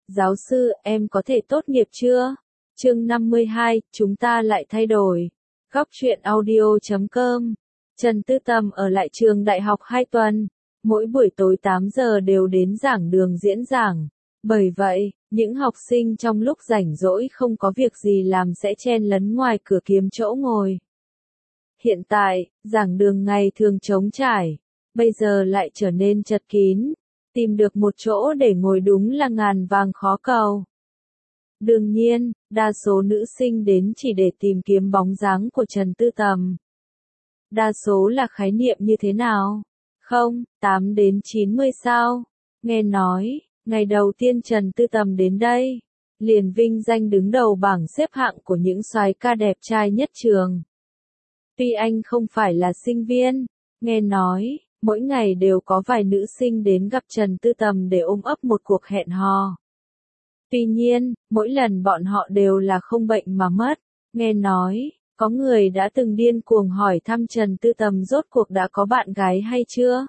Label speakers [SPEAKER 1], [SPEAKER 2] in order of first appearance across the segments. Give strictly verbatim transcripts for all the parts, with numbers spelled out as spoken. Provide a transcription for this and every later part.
[SPEAKER 1] Giáo sư, em có thể tốt nghiệp chưa? Chương năm mươi hai, chúng ta lại thay đổi. Góc truyện audio chấm com. Trần Tư Tầm ở lại trường đại học hai tuần, mỗi buổi tối tám giờ đều đến giảng đường diễn giảng. Bởi vậy, những học sinh trong lúc rảnh rỗi không có việc gì làm sẽ chen lấn ngoài cửa kiếm chỗ ngồi. Hiện tại, giảng đường ngày thường trống trải, bây giờ lại trở nên chật kín. Tìm được một chỗ để ngồi đúng là ngàn vàng khó cầu. Đương nhiên, đa số nữ sinh đến chỉ để tìm kiếm bóng dáng của Trần Tư Tầm. Đa số là khái niệm như thế nào? Không, tám đến chín mươi sao? Nghe nói, ngày đầu tiên Trần Tư Tầm đến đây, liền vinh danh đứng đầu bảng xếp hạng của những soái ca đẹp trai nhất trường. Tuy anh không phải là sinh viên, nghe nói, mỗi ngày đều có vài nữ sinh đến gặp Trần Tư Tầm để ôm ấp một cuộc hẹn hò. Tuy nhiên, mỗi lần bọn họ đều là không bệnh mà mất. Nghe nói, có người đã từng điên cuồng hỏi thăm Trần Tư Tầm rốt cuộc đã có bạn gái hay chưa?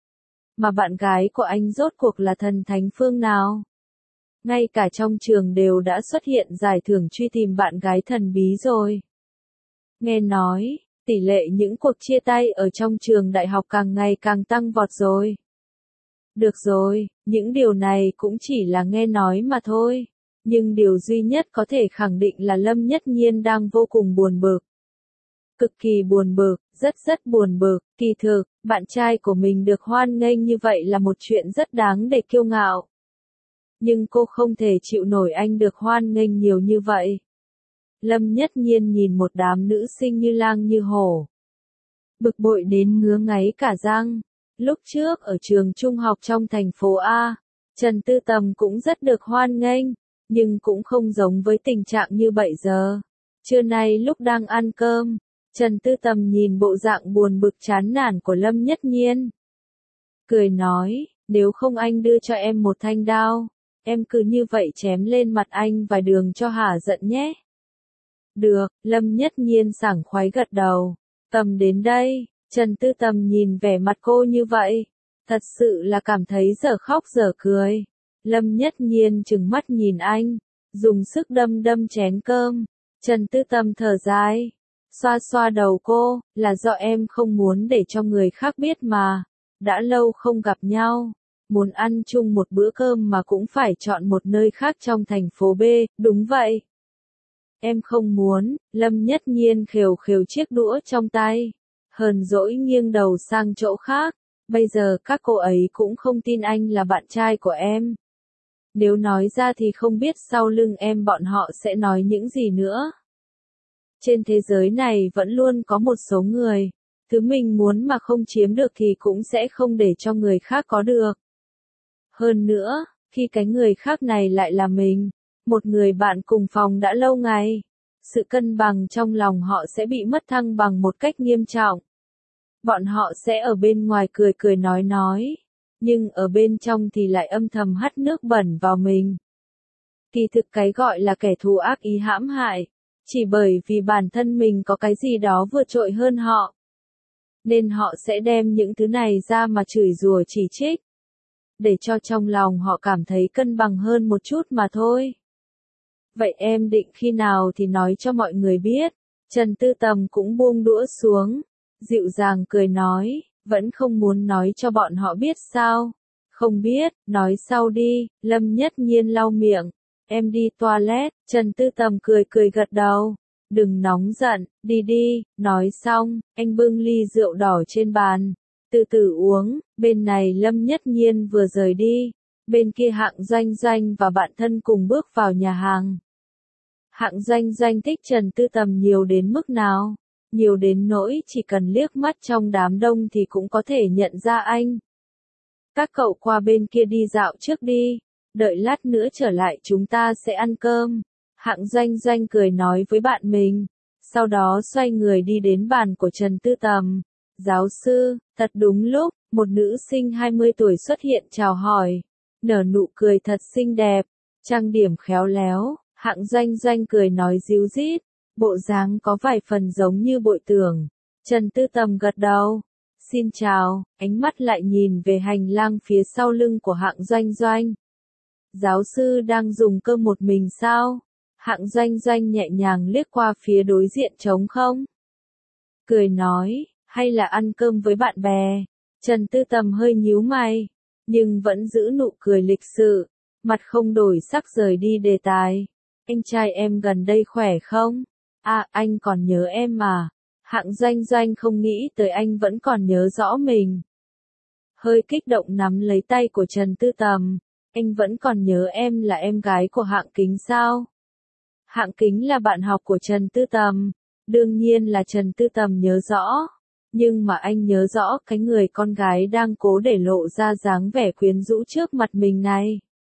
[SPEAKER 1] Mà bạn gái của anh rốt cuộc là thần thánh phương nào? Ngay cả trong trường đều đã xuất hiện giải thưởng truy tìm bạn gái thần bí rồi. Nghe nói, tỷ lệ những cuộc chia tay ở trong trường đại học càng ngày càng tăng vọt rồi. Được rồi, những điều này cũng chỉ là nghe nói mà thôi. Nhưng điều duy nhất có thể khẳng định là Lâm Nhất Nhiên đang vô cùng buồn bực. Cực kỳ buồn bực, rất rất buồn bực. Kỳ thực, bạn trai của mình được hoan nghênh như vậy là một chuyện rất đáng để kiêu ngạo. Nhưng cô không thể chịu nổi anh được hoan nghênh nhiều như vậy. Lâm Nhất Nhiên nhìn một đám nữ sinh như lang như hổ. Bực bội đến ngứa ngáy cả răng. Lúc trước ở trường trung học trong thành phố A, Trần Tư Tầm cũng rất được hoan nghênh, nhưng cũng không giống với tình trạng như bây giờ. Trưa nay lúc đang ăn cơm, Trần Tư Tầm nhìn bộ dạng buồn bực chán nản của Lâm Nhất Nhiên. Cười nói, nếu không anh đưa cho em một thanh đao, em cứ như vậy chém lên mặt anh vài đường cho hả giận nhé. Được, Lâm Nhất Nhiên sảng khoái gật đầu. Tầm đến đây, Trần Tư Tầm nhìn vẻ mặt cô như vậy, thật sự là cảm thấy dở khóc dở cười. Lâm Nhất Nhiên trừng mắt nhìn anh, dùng sức đâm đâm chén cơm. Trần Tư Tầm thở dài, xoa xoa đầu cô, là do em không muốn để cho người khác biết mà. Đã lâu không gặp nhau, muốn ăn chung một bữa cơm mà cũng phải chọn một nơi khác trong thành phố B, đúng vậy. Em không muốn. Lâm Nhất Nhiên khều khều chiếc đũa trong tay, hờn dỗi nghiêng đầu sang chỗ khác. Bây giờ các cô ấy cũng không tin anh là bạn trai của em. Nếu nói ra thì không biết sau lưng em bọn họ sẽ nói những gì nữa. Trên thế giới này vẫn luôn có một số người, thứ mình muốn mà không chiếm được thì cũng sẽ không để cho người khác có được. Hơn nữa, khi cái người khác này lại là mình, một người bạn cùng phòng đã lâu ngày, sự cân bằng trong lòng họ sẽ bị mất thăng bằng một cách nghiêm trọng. Bọn họ sẽ ở bên ngoài cười cười nói nói, nhưng ở bên trong thì lại âm thầm hắt nước bẩn vào mình. Kỳ thực cái gọi là kẻ thù ác ý hãm hại, chỉ bởi vì bản thân mình có cái gì đó vượt trội hơn họ. Nên họ sẽ đem những thứ này ra mà chửi rủa chỉ trích, để cho trong lòng họ cảm thấy cân bằng hơn một chút mà thôi. Vậy em định khi nào thì nói cho mọi người biết? Trần Tư Tầm cũng buông đũa xuống, dịu dàng cười nói, vẫn không muốn nói cho bọn họ biết sao? Không biết, nói sau đi. Lâm Nhất Nhiên lau miệng, em đi toilet. Trần Tư Tầm cười cười gật đầu, đừng nóng giận, đi đi. Nói xong, anh bưng ly rượu đỏ trên bàn, từ từ uống. Bên này Lâm Nhất Nhiên vừa rời đi, bên kia Hạng Doanh Doanh và bạn thân cùng bước vào nhà hàng. Hạng Doanh Doanh thích Trần Tư Tầm nhiều đến mức nào? Nhiều đến nỗi chỉ cần liếc mắt trong đám đông thì cũng có thể nhận ra anh. Các cậu qua bên kia đi dạo trước đi, đợi lát nữa trở lại chúng ta sẽ ăn cơm. Hạng Doanh Doanh cười nói với bạn mình, sau đó xoay người đi đến bàn của Trần Tư Tầm. Giáo sư, thật đúng lúc, một nữ sinh hai mươi tuổi xuất hiện chào hỏi, nở nụ cười thật xinh đẹp, trang điểm khéo léo. Hạng Doanh Doanh cười nói ríu rít, bộ dáng có vài phần giống như bội tưởng. Trần Tư Tầm gật đầu, xin chào, ánh mắt lại nhìn về hành lang phía sau lưng của Hạng Doanh Doanh. Giáo sư đang dùng cơm một mình sao? Hạng Doanh Doanh nhẹ nhàng liếc qua phía đối diện trống không. Cười nói, hay là ăn cơm với bạn bè? Trần Tư Tầm hơi nhíu mày, nhưng vẫn giữ nụ cười lịch sự, mặt không đổi sắc rời đi đề tài. Anh trai em gần đây khỏe không? À, anh còn nhớ em mà. Hạng Doanh Doanh không nghĩ tới anh vẫn còn nhớ rõ mình. Hơi kích động nắm lấy tay của Trần Tư Tầm. Anh vẫn còn nhớ em là em gái của Hạng Kính sao? Hạng Kính là bạn học của Trần Tư Tầm. Đương nhiên là Trần Tư Tầm nhớ rõ. Nhưng mà anh nhớ rõ cái người con gái đang cố để lộ ra dáng vẻ quyến rũ trước mặt mình này.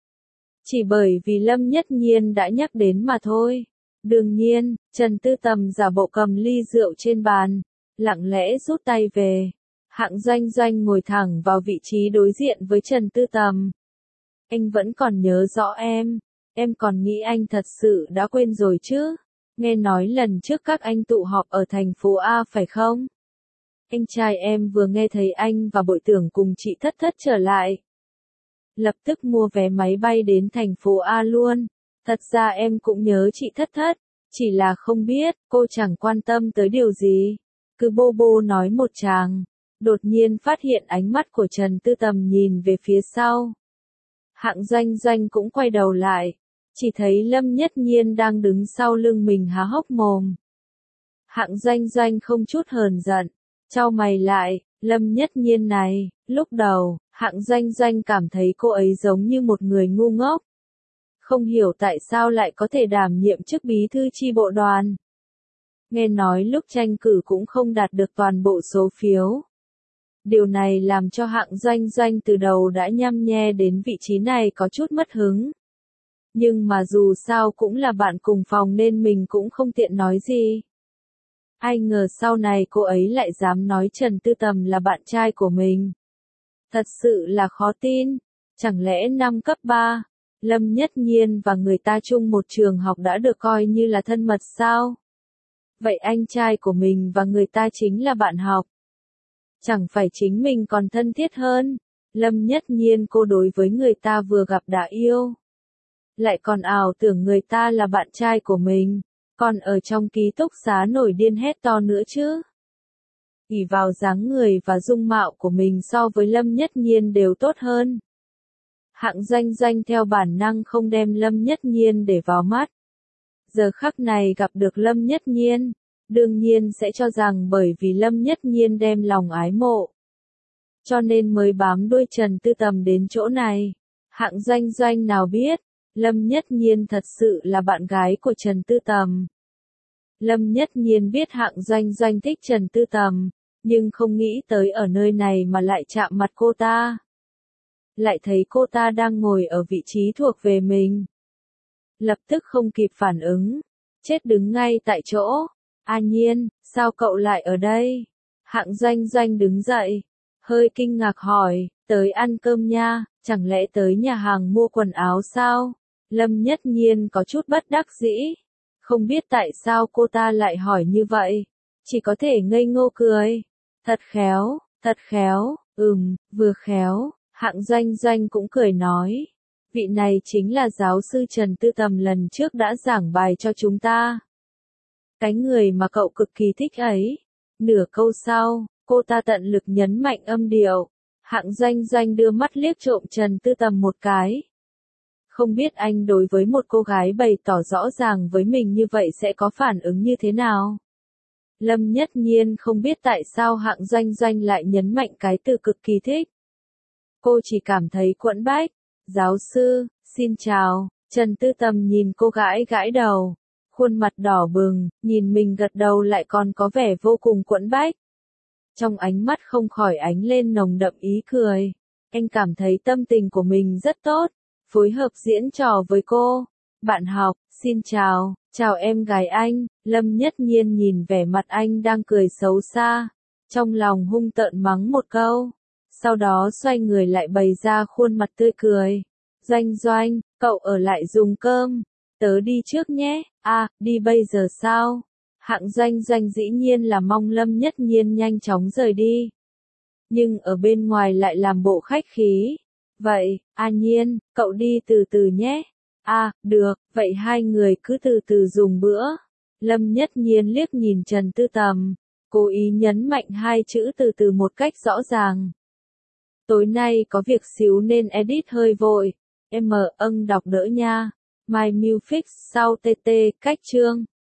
[SPEAKER 1] Chỉ bởi vì Lâm Nhất Nhiên đã nhắc đến mà thôi. Đương nhiên, Trần Tư Tầm giả bộ cầm ly rượu trên bàn, lặng lẽ rút tay về. Hạng Doanh Doanh ngồi thẳng vào vị trí đối diện với Trần Tư Tầm. Anh vẫn còn nhớ rõ em, em còn nghĩ anh thật sự đã quên rồi chứ? Nghe nói lần trước các anh tụ họp ở thành phố A phải không? Anh trai em vừa nghe thấy anh và Bội Tưởng cùng chị Thất Thất trở lại. Lập tức mua vé máy bay đến thành phố A luôn. Thật ra em cũng nhớ chị Thất Thất, chỉ là không biết, cô chẳng quan tâm tới điều gì. Cứ bô bô nói một tràng, đột nhiên phát hiện ánh mắt của Trần Tư Tầm nhìn về phía sau. Hạng Doanh Doanh cũng quay đầu lại, chỉ thấy Lâm Nhất Nhiên đang đứng sau lưng mình há hốc mồm. Hạng Doanh Doanh không chút hờn giận, chau mày lại, Lâm Nhất Nhiên này, lúc đầu, Hạng Doanh Doanh cảm thấy cô ấy giống như một người ngu ngốc. Không hiểu tại sao lại có thể đảm nhiệm chức bí thư chi bộ đoàn. Nghe nói lúc tranh cử cũng không đạt được toàn bộ số phiếu. Điều này làm cho Hạng Doanh Doanh từ đầu đã nhăm nhe đến vị trí này có chút mất hứng. Nhưng mà dù sao cũng là bạn cùng phòng nên mình cũng không tiện nói gì. Ai ngờ sau này cô ấy lại dám nói Trần Tư Tầm là bạn trai của mình. Thật sự là khó tin. Chẳng lẽ năm cấp ba, Lâm Nhất Nhiên và người ta chung một trường học đã được coi như là thân mật sao? Vậy anh trai của mình và người ta chính là bạn học. Chẳng phải chính mình còn thân thiết hơn. Lâm Nhất Nhiên cô đối với người ta vừa gặp đã yêu. Lại còn ảo tưởng người ta là bạn trai của mình. Còn ở trong ký túc xá nổi điên hét to nữa chứ. Ỷ vào dáng người và dung mạo của mình so với Lâm Nhất Nhiên đều tốt hơn. Hạng Doanh Doanh theo bản năng không đem Lâm Nhất Nhiên để vào mắt. Giờ khắc này gặp được Lâm Nhất Nhiên, đương nhiên sẽ cho rằng bởi vì Lâm Nhất Nhiên đem lòng ái mộ. Cho nên mới bám đuôi Trần Tư Tầm đến chỗ này. Hạng Doanh Doanh nào biết, Lâm Nhất Nhiên thật sự là bạn gái của Trần Tư Tầm. Lâm Nhất Nhiên biết Hạng Doanh Doanh thích Trần Tư Tầm, nhưng không nghĩ tới ở nơi này mà lại chạm mặt cô ta. Lại thấy cô ta đang ngồi ở vị trí thuộc về mình. Lập tức không kịp phản ứng, chết đứng ngay tại chỗ. A Nhiên, sao cậu lại ở đây? Hạng Doanh Doanh đứng dậy, hơi kinh ngạc hỏi, tới ăn cơm nha, chẳng lẽ tới nhà hàng mua quần áo sao? Lâm Nhất Nhiên có chút bất đắc dĩ, không biết tại sao cô ta lại hỏi như vậy, chỉ có thể ngây ngô cười. Thật khéo, thật khéo, ừm, vừa khéo. Hạng Doanh Doanh cũng cười nói, vị này chính là giáo sư Trần Tư Tầm lần trước đã giảng bài cho chúng ta. Cái người mà cậu cực kỳ thích ấy. Nửa câu sau, cô ta tận lực nhấn mạnh âm điệu. Hạng Doanh Doanh đưa mắt liếc trộm Trần Tư Tầm một cái. Không biết anh đối với một cô gái bày tỏ rõ ràng với mình như vậy sẽ có phản ứng như thế nào? Lâm Nhất Nhiên không biết tại sao Hạng Doanh Doanh lại nhấn mạnh cái từ cực kỳ thích. Cô chỉ cảm thấy quẫn bách. Giáo sư, xin chào. Trần Tư Tầm nhìn cô gãi gãi đầu. Khuôn mặt đỏ bừng, nhìn mình gật đầu lại còn có vẻ vô cùng quẫn bách. Trong ánh mắt không khỏi ánh lên nồng đậm ý cười. Anh cảm thấy tâm tình của mình rất tốt. Phối hợp diễn trò với cô. Bạn học, xin chào, chào em gái anh. Lâm Nhất Nhiên nhìn vẻ mặt anh đang cười xấu xa. Trong lòng hung tợn mắng một câu. Sau đó xoay người lại bày ra khuôn mặt tươi cười. Doanh Doanh, cậu ở lại dùng cơm. Tớ đi trước nhé. À, đi bây giờ sao? Hạng Doanh Doanh dĩ nhiên là mong Lâm Nhất Nhiên nhanh chóng rời đi. Nhưng ở bên ngoài lại làm bộ khách khí. Vậy, A Nhiên, cậu đi từ từ nhé. À, được, vậy hai người cứ từ từ dùng bữa. Lâm Nhất Nhiên liếc nhìn Trần Tư Tầm, cố ý nhấn mạnh hai chữ từ từ một cách rõ ràng. Tối nay có việc xíu nên edit hơi vội. Em âng đọc đỡ nha. My Music sau tê tê, cách chương.